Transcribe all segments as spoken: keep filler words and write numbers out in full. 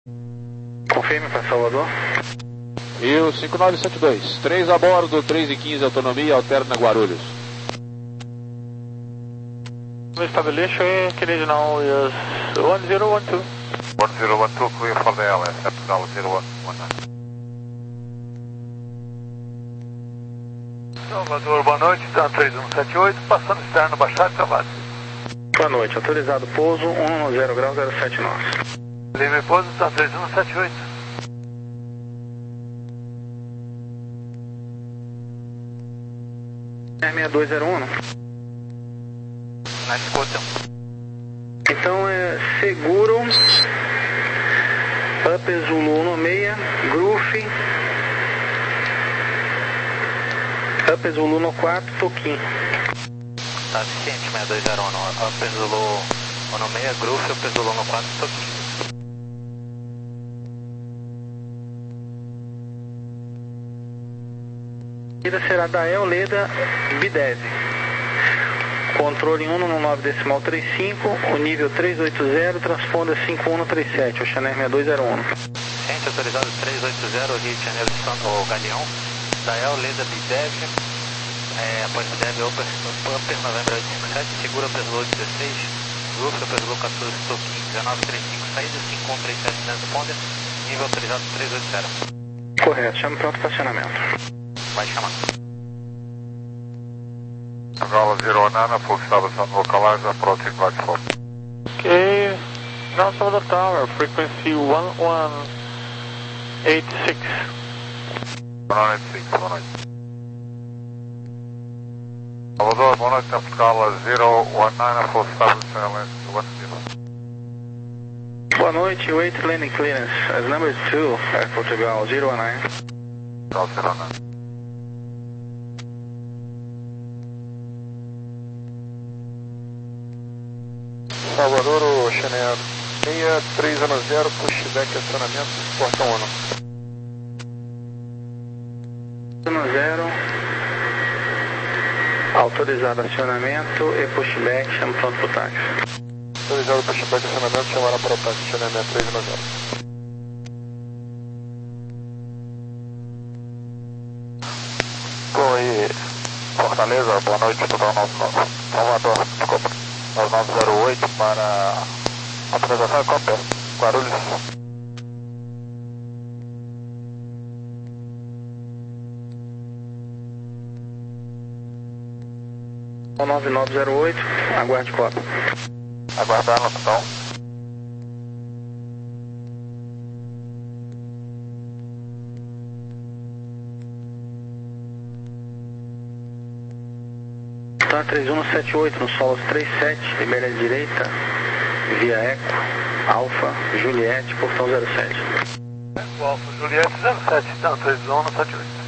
Confirme para Salvador. E o cinco nove sete dois, três a bordo, três e quinze, autonomia, alterna Guarulhos. Estabeleço e Canadian now is one zero one two. one zero one two, clear for the L S, Portugal zero one one nine. Salvador, boa noite, está três um sete oito, passando externo, baixado, travado. Boa noite, autorizado pouso, um zero grau zero sete nove. Livre pouso, está três um sete oito. R seis dois zero um. Na escuta. Então é seguro, Up Zulu um seis, Groove, Up Zulu no quatro, Toquinho. Tá ciente, seis dois zero um, Up Zulu um seis, Groove, Up Zulu no quatro, Toquinho. A será da El Leda Bidev. Controle um no nove decimal trinta e cinco, o nível trezentos e oitenta, transponda cinco um trinta e sete, Oceaner seis dois zero um. Ciente, autorizado trezentos e oitenta, Rio de Janeiro, Santo Galeão, da El Leda Bidev, é, após Bidev, Upper, Upper Novembro oito cinco sete, segura Upper Zulu dezesseis, Groove, Upper Zulu quatorze, Toquinho, dezenove trinta e cinco, saída cinco um trinta e sete, transponder, nível autorizado trezentos e oitenta. Correto, chame pronto estacionamento. Vai chamar. Angola zero one nine, full service on localize, approaching platform. Okay, ground Salvador Tower, frequency one one eight six. one one eight six, one one eight. Salvador, boa noite, Portugal zero one nine, full service, airlines one zero. Boa noite, wait landing clearance, as number two, Air Portugal zero one nine. Portugal zero one nine. Salvador, Oceaner seis três um zero, pushback acionamento, portão um. um zero, autorizado acionamento e pushback, chame pronto para o táxi. Autorizado pushback acionamento, chamará para o táxi, acionamento três um zero. Bom, e Fortaleza, boa noite, Portugal nove nove. Salvador, desculpa. nove nove zero oito para autorização e cópia. Guarulhos. nove nove zero oito, aguarde cópia. Aguardar no total. Tá três um sete oito, no solos trinta e sete, libere à direita, via Eco, Alfa, Juliette, portão zero sete. Eco, Alfa, Juliette zero sete, então três um sete oito.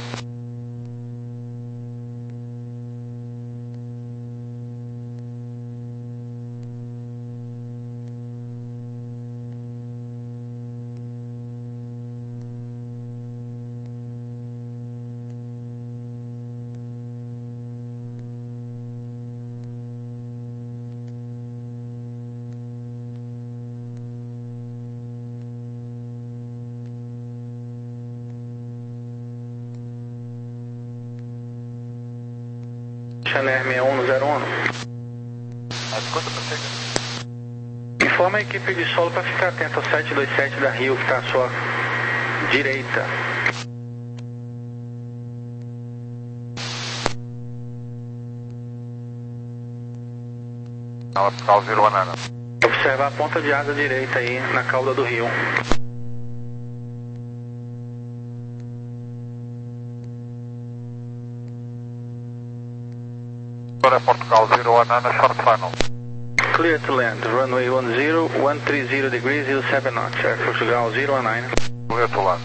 Oceaner seis um zero um. Escuta, prossiga. Informa a equipe de solo para ficar atento ao sete dois sete da Rio, que está à sua direita. Portugal zero one nine. Observar a ponta de asa direita aí na cauda do rio. Para Portugal zero one nine, short final. Clear to land, runway one zero, one three zero degrees, zero seven knots, Air Portugal zero one nine. Clear to land.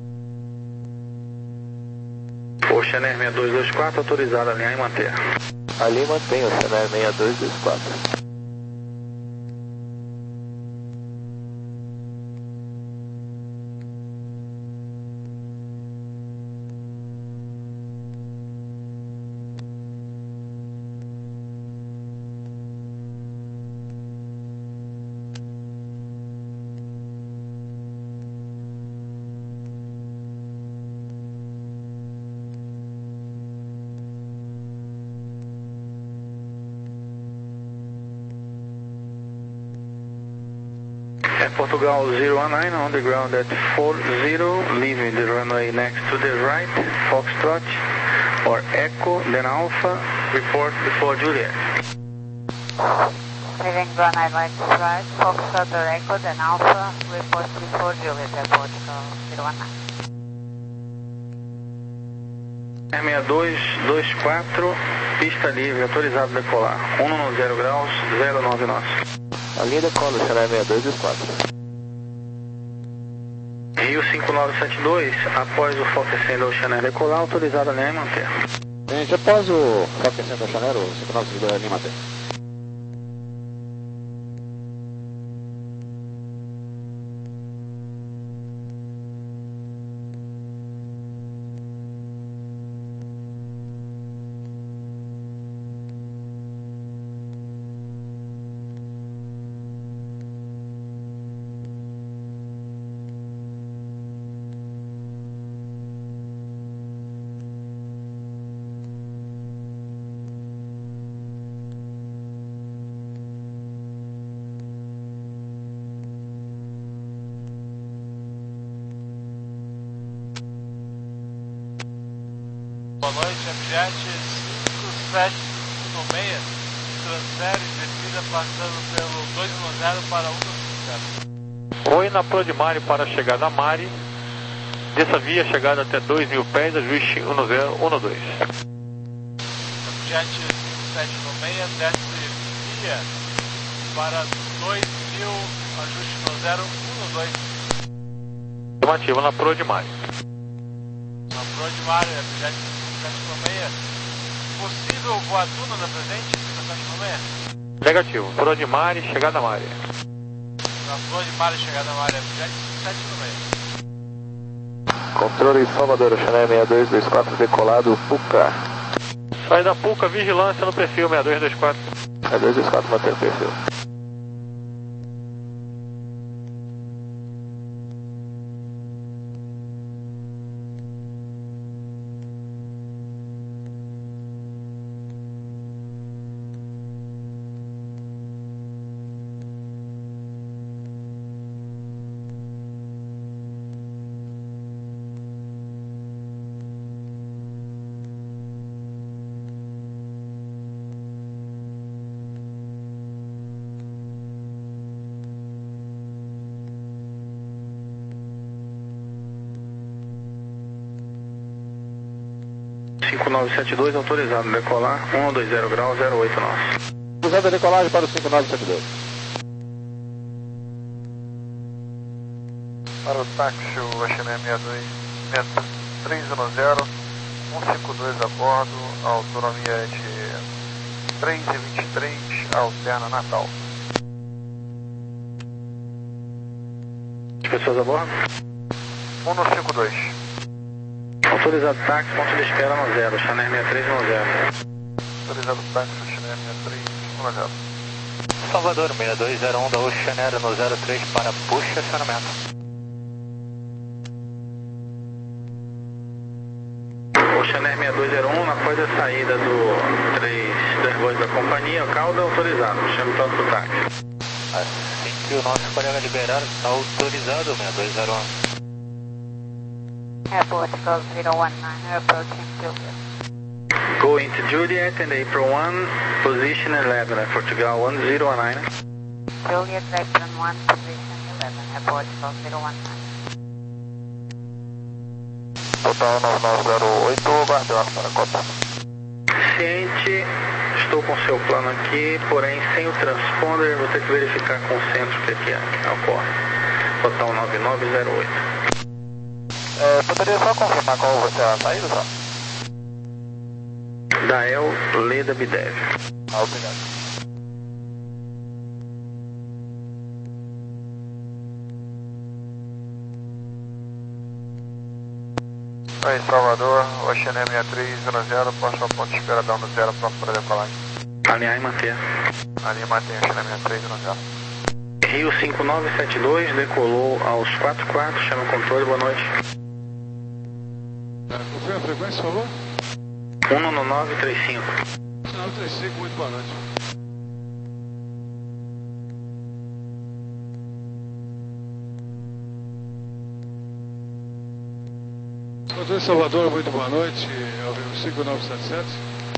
Oceaner seis dois dois quatro, autorizado a alinhar e manter. Ali mantém o Channel seis dois dois quatro. Portugal zero one nine on the ground at four zero, leaving the runway next to the right, Foxtrot or Echo, then Alpha, report before Juliet. Leaving runway left right, Foxtrot or Echo, then Alpha, report before Juliet, at Portugal zero one nine. seis dois dois quatro, pista livre, autorizado a decolar, um no zero graus, zero nove nós. A linha decola, Channel seis dois dois quatro. Rio cinco nove sete dois, após o Fox Center Oceaner decolar, autorizado a linha manter. Gente, após o Fox Center Oceaner, o cinco nove sete dois a linha manter. Boa noite, Abjet cinco sete um seis, transfere descida passando pelo dois um zero para um dois zero. Oi na Prodimari para chegada a Mari, dessa via chegada até dois mil pés, ajuste um zero um dois. Abjet cinco sete um seis, desce via para dois mil, ajuste um zero um dois. Afirmativa na Prodimari. Na Prodimari, Abjet cinco sete um seis, possível voar Tuna da presente, cinco sete um seis? Negativo, Prodimari, chegada a Mari. Na Prodimari, chegada a Mari, Abjet cinco sete um seis. Controle Salvador, Channel seis dois dois quatro, decolado, Puca. Sai da Puca, vigilância no perfil seis dois dois quatro. seis dois dois quatro, manter o perfil. cinco nove sete dois, autorizado a decolar, um dois zero graus, zero oito nós. Usando a decolagem para o cinco nove sete dois. Para o táxi, o H M seis dois três um zero, um cinco dois a bordo, a autonomia é de três e vinte e três, alterna Natal. As pessoas a bordo? um no cinco dois. Autorizado táxi, ponto de espera no zero, Channel seis três um zero. Autorizado táxi, Channel seis três um zero. Salvador, seis dois zero um da Oceaneer no zero três para push acionamento. Oceaneer seis dois zero um, após a saída do três das vozes da companhia, cauda autorizado, chame tanto para o táxi. Assim que o nosso colega liberar, está autorizado, seis dois zero um. Airport Golf zero one nine, approaching Juliet. Go into Juliet and April one, position eleven, at Portugal one zero one nine. Juliet, April one, position eleven, Airport Golf zero one nine. Total nove nove zero oito, guardião para a Copa. Ciente, estou com seu plano aqui, porém sem o transponder, vou ter que verificar com o centro o que aqui ocorre. Total nove nove zero oito. É, poderia só confirmar qual vai ser a saída, só? Dael, Leda Bidev. Ah, obrigado. Aí, Salvador, Oceania sessenta e três zero zero, posto ao ponto de espera down no zero, pronto para decolagem. Alinhar e manter. Ali mantém Oceania sessenta e três zero zero. Rio cinco nove sete dois, decolou aos quatro quatro, chama o controle, boa noite. Qual foi a frequência, por favor? um nove nove três cinco. nove três cinco, muito boa noite. Controle Salvador, muito boa noite. É o Rio cinco nove sete sete.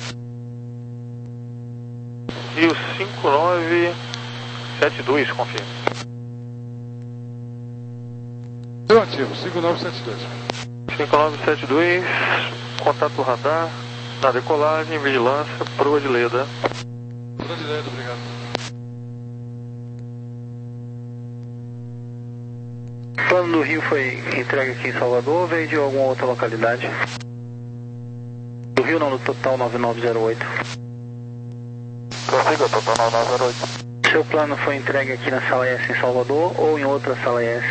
Rio cinco nove sete dois, confirma. Seu ativo, cinco nove sete dois. cinco nove sete dois, contato radar, na decolagem, vigilância, proa de Leda. Proa de Leda, obrigado. O plano do Rio foi entregue aqui em Salvador ou veio de alguma outra localidade? Do Rio não, do Total nove nove zero oito. Consiga, Total nove nove zero oito. Seu plano foi entregue aqui na sala S em Salvador ou em outra sala S?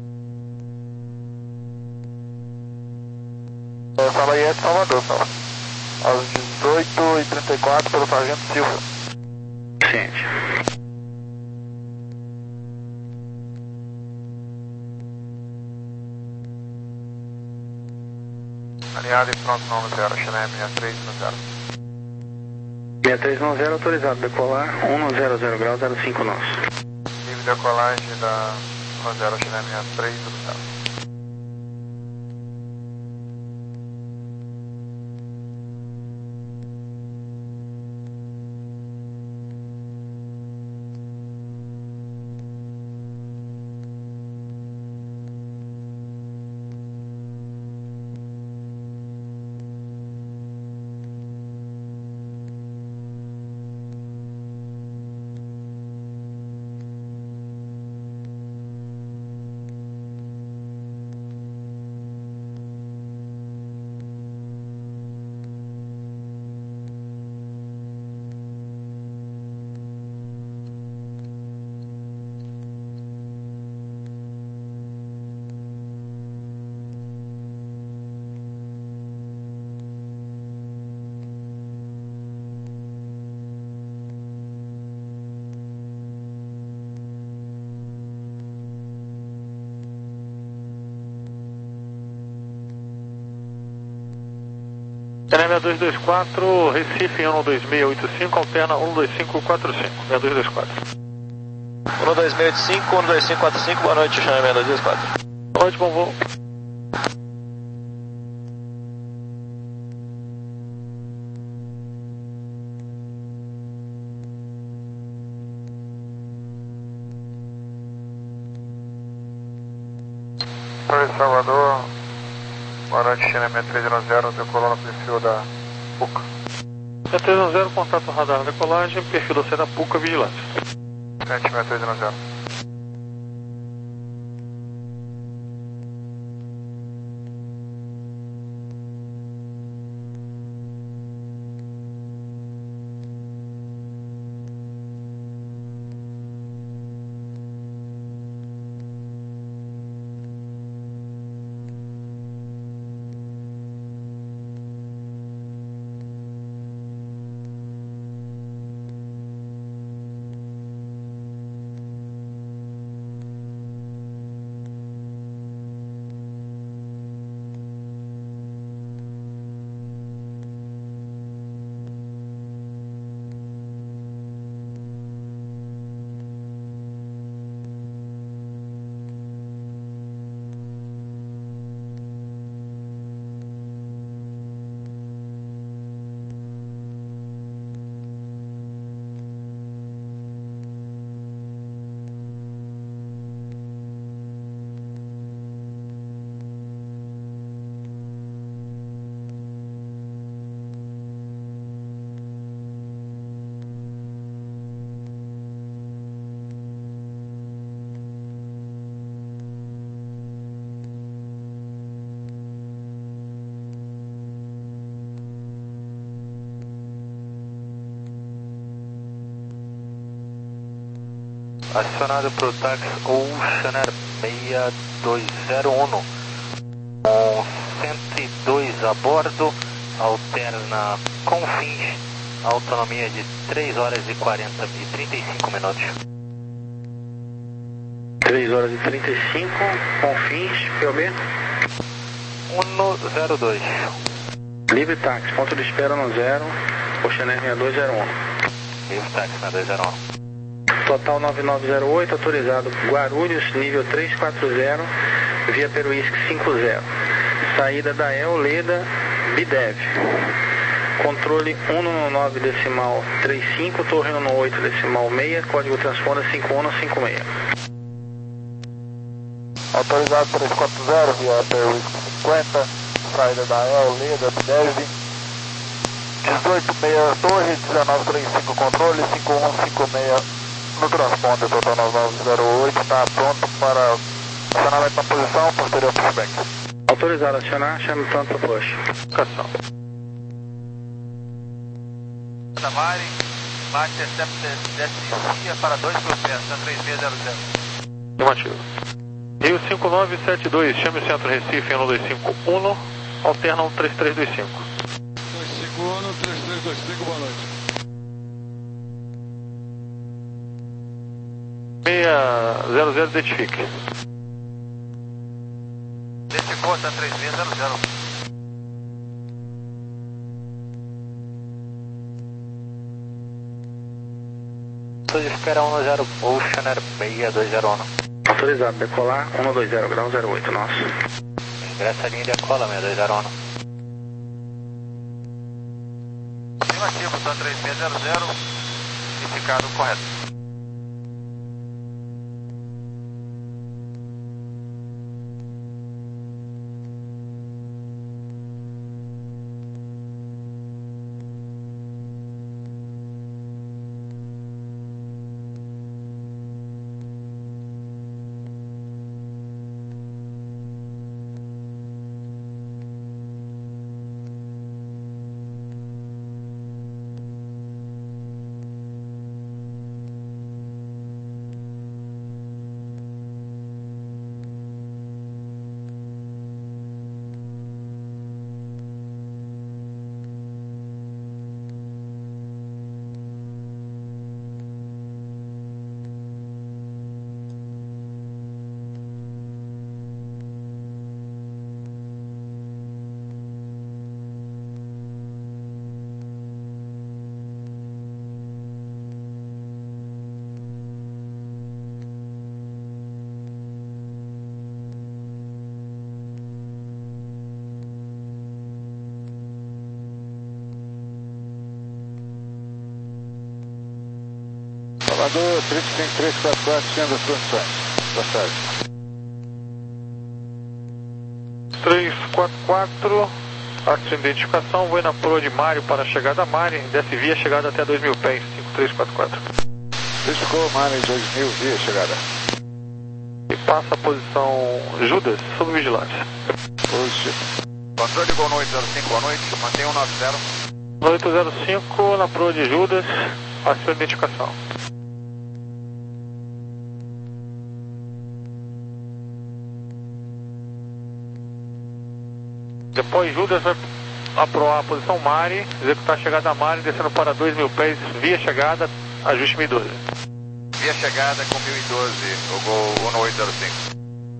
É, sala I S Salvador, sala. Às dezoito e trinta e quatro pelo Sargento Silva. Ciente. Alinhado e pronto, nome zero, Oceania sessenta e três zero zero. sessenta e três nove zero, autorizado, decolar, um zero zero grau, zero cinco nós. Livre decolagem da zero, Oceania sessenta e três zero zero. Oceania sessenta e dois vinte e quatro, Recife um dois seis oito cinco, alterna um dois cinco quatro cinco. sessenta e dois vinte e quatro. um dois seis oito cinco, um dois cinco quatro cinco, boa noite, Oceania sessenta e dois vinte e quatro. Boa noite, bom voo. Oi, Salvador, boa noite, Oceania sessenta e três zero zero, decolou no perfil da PUCA. sessenta e três zero, contato radar, decolagem, perfil da da PUCA, vigilância. sessenta e três zero zero. acionado para o táxi Ocean Air seis dois zero um, com cento e dois a bordo, alterna Confins, autonomia de três horas e quarenta e trinta e cinco minutos. três horas e trinta e cinco, Confins, P O B? um zero dois. Livre táxi, ponto de espera no zero, Ocean Air seis dois zero um. Livre táxi na dois zero um. Total nove nove zero oito, autorizado Guarulhos, nível trezentos e quarenta, via Peruísque cinquenta. Saída da El Leda, Bidev. Controle cento e nove decimal trinta e cinco, torre cento e oito decimal seis, código transponder cinco um cinco seis. Autorizado trezentos e quarenta via Peruísque cinquenta, saída da El Leda, Bidev. dezoito seis, torre, dezenove trinta e cinco, controle cinco um cinco seis. No transponder total nove nove zero oito, está pronto para acionamento na posição, posterior pushback. Autorizado a acionar, chame pronto para push. Educação. Da Mari, Mari Interceptor desce para dois por cento, três seis zero zero. Afirmativo. Rio cinco nove sete dois, chame o centro Recife em um dois cinco um, alterna um três três dois cinco. dois cinco um, três três dois cinco, boa noite. seis zero zero, identifique. Identificou, está três seis zero zero. Estou de espera um zero, Ocean Air seis dois zero um. Autorizado, decolar cento e vinte, grau zero oito, nosso. Ingressa a linha de decola seis dois zero um. Afirmativo, está três seis zero zero, identificado correto. Salvador, trinta e cinco, trezentos e quarenta e quatro, sendo as condições. Boa tarde. trezentos e quarenta e quatro, ato de identificação, vou na proa de Mário para a chegada a Mari, desce via chegada até dois mil pés, cinco três quatro quatro. Identificou, Mari, dois mil, via chegada. E passa a posição Judas, sob vigilância. Positivo. Controle Gol noite zero cinco, boa noite, mantém um nove zero. oito zero cinco, na proa de Judas, a sua identificação. Depois Judas vai aprovar a posição Mari, executar a chegada a Mari, descendo para dois mil pés, via chegada, ajuste mil e doze. Via chegada com mil e doze, o Gol um oito zero cinco.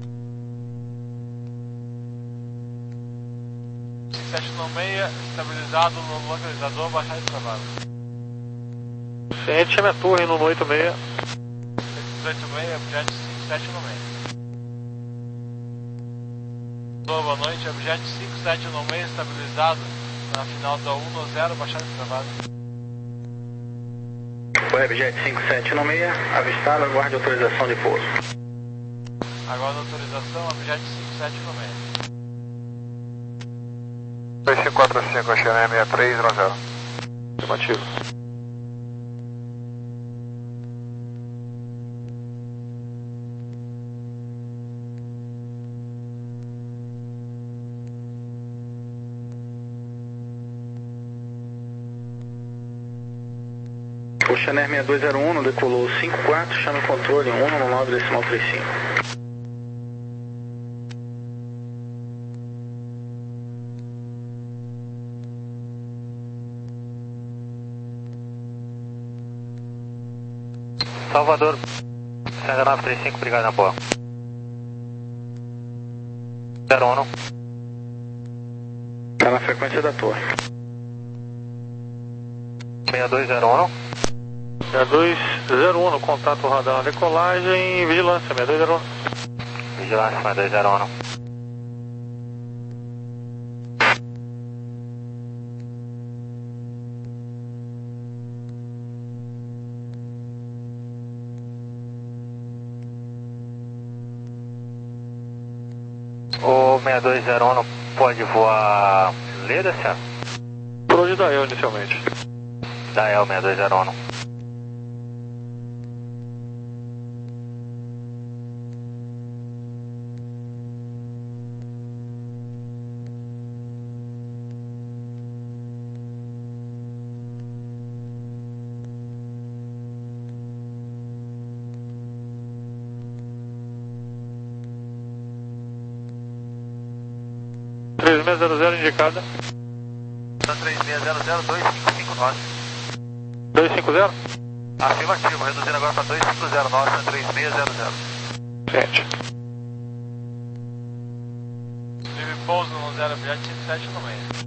sete nove seis, estabilizado no localizador, baixar e travado. Ciente, chame a torre no oito seis. oito seis, objeto cinco sete nove seis. Boa noite, objeto cinco sete nove seis, estabilizado na final da um zero, baixar e travado. Webjet cinco sete nove seis, avistado, aguarde autorização de pouso. Agora a autorização, objeto cinco sete nove seis. dois cinco quatro cinco, Ocean sessenta e três, zero zero. Afirmativo. O Channel seis dois zero um decolou cinco quatro, chame o controle um um nove decimal trinta e cinco. Salvador, sendo nove três cinco, obrigado na boa. zero um. Tá na frequência da torre. seis dois zero um. seis dois zero um, contato radar na decolagem, vigilância, seis dois zero um. Vigilância, seis dois zero um. O seis dois zero um pode voar Leda, senhor? Por onde da eu inicialmente? Da El seis dois zero um. três seis zero zero indicada. três seis zero zero dois cinco cinco nove. dois cinco zero? Afirmativo, reduzindo agora para dois cinco zero nove, três seis zero zero. Sete. Livre pouso no zero bilhete cinco sete no meio.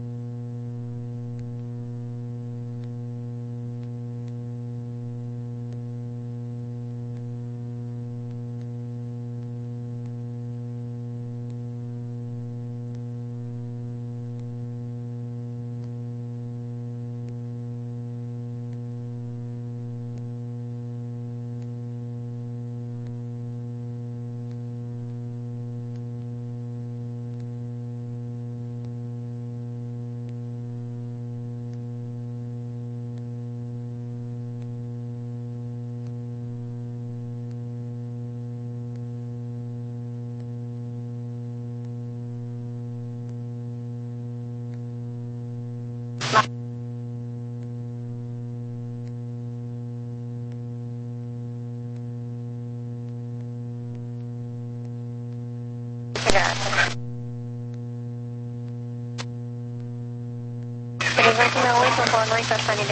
três oito seis oito, boa noite, Astanida.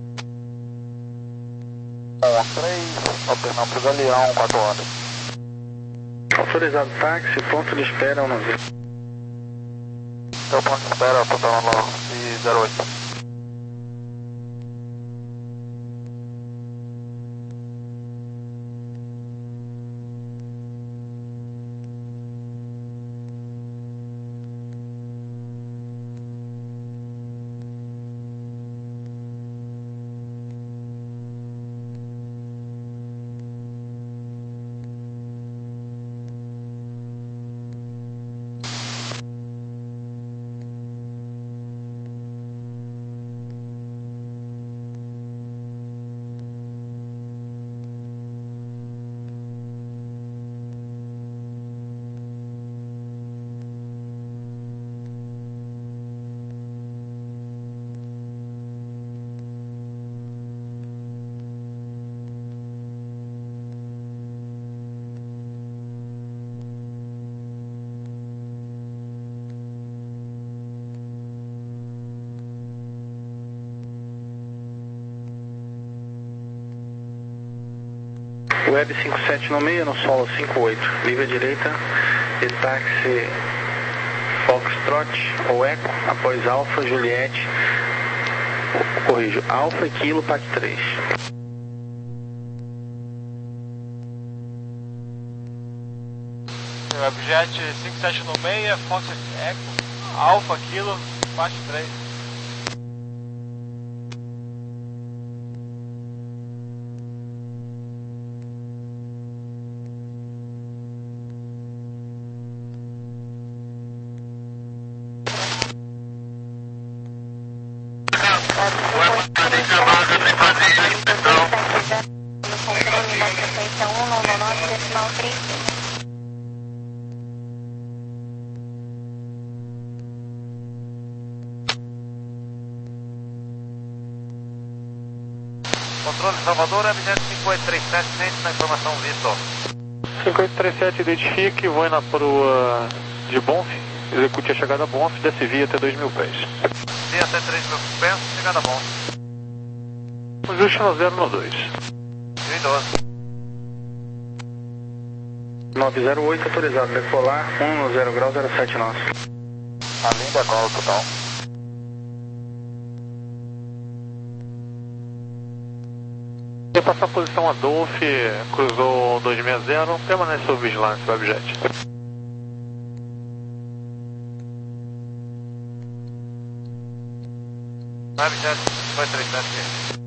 três, alternando pro Galeão, quatro horas. Autorizado táxi, ponto de espera um nove. Então, ponto de espera, total nove zero oito. Web cinco sete no meio, no solo cinco oito. Livre à direita e táxi Foxtrot ou Eco, após Alfa, Juliette, corrijo, Alfa e Kilo, P A C três. Webjet cinco sete no meio, Fox Eco, Alfa, Kilo, P A C três. Salvador, Abjet cinco oito três sete, ciente na informação Vitor. cinco oito três sete, identifique, voe na proa de Bonf, execute a chegada a Bonf, desce via até dois mil pés. Via até três mil pés, chegada a Bonf. Ajuste no zero no dois. mil e doze. nove zero oito, autorizado, decolar, um no zero grau, zero sete nosso. A linda cola total. Vai passar a posição Adolf, cruzou dois seis zero, permanece sob vigilância, Webjet. Abjet cinco oito três sete.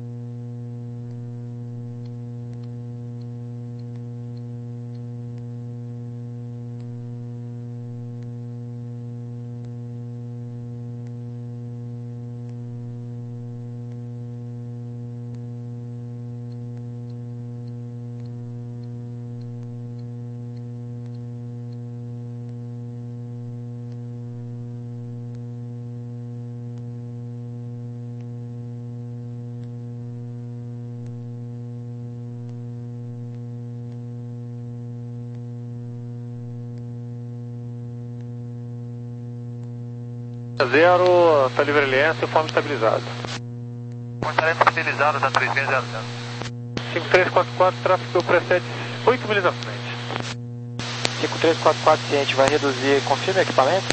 Zero, está livre L S, forma estabilizada. Portaria estabilizada, está três mil zero zero. cinco três quatro quatro, tráfego precede oito milhas à frente. cinco três quatro quatro, ciente, vai reduzir, confirma o equipamento?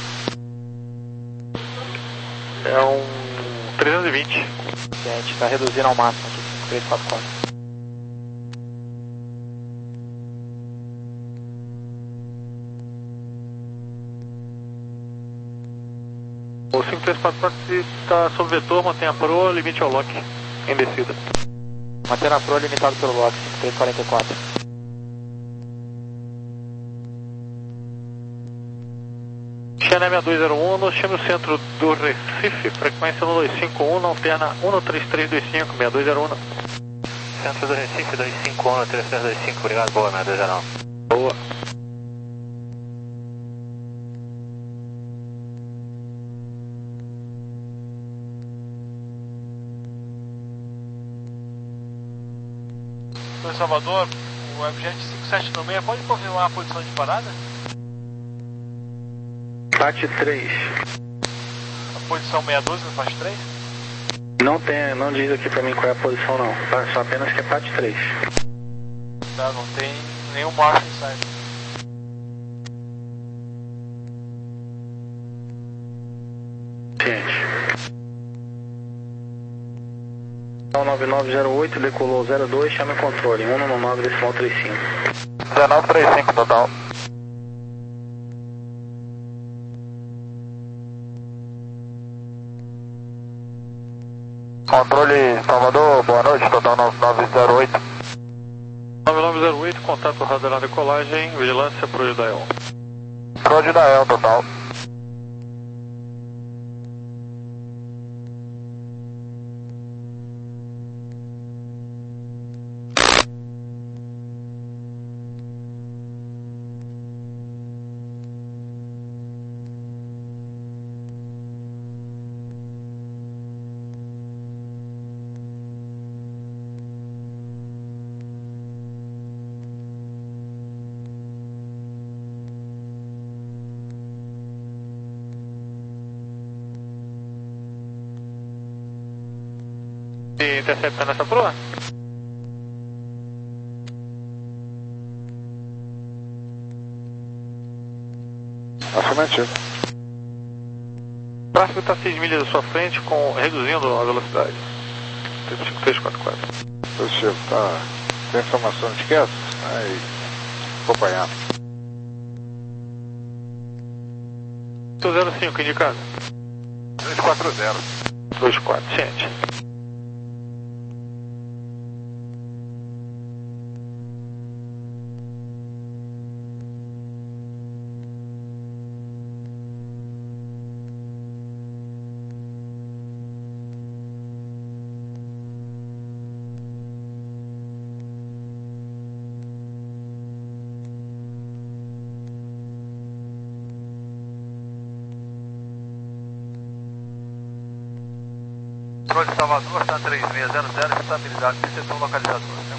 É um trezentos e vinte. Ciente, está reduzindo ao máximo aqui, cinco três quatro quatro. O cinco três quatro quatro está sob vetor, mantém a proa, limite ao lock em descida. Mantendo a proa limitado pelo lock, cinco três quatro quatro. Xené seis dois zero um, nós temos o centro do Recife, frequência um dois cinco um, alterna um três três dois cinco, seis dois zero um. Centro do Recife, dois cinco um, três três dois cinco, obrigado, boa, seis dois zero um. Boa. Em Salvador, o Webjet cinco sete nove seis pode confirmar a posição de parada? P A T três. A posição seis doze no P A T três? Não tem, não diz aqui pra mim qual é a posição não, só apenas que é P A T três. Tá, não tem nenhum marco em site. Ciente. nove nove zero oito, decolou zero dois, chama o controle, um no nove decimal trinta e cinco. dezenove trinta e cinco total. Controle Salvador, boa noite, total nove nove zero oito. nove nove zero oito, contato radar na decolagem, vigilância pro Judael. Pro Judael total. E intercepta nessa proa? Afirmativo. O tráfego está seis milhas à sua frente, com, reduzindo a velocidade. cinco três quatro quatro. Positivo, tá. Tem informação de esquece? Aí, acompanhando. zero cinco indicado. dois quatro zero. dois quatro, ciente. Controle Salvador, está três seis zero zero, estabilidade, setor localizador.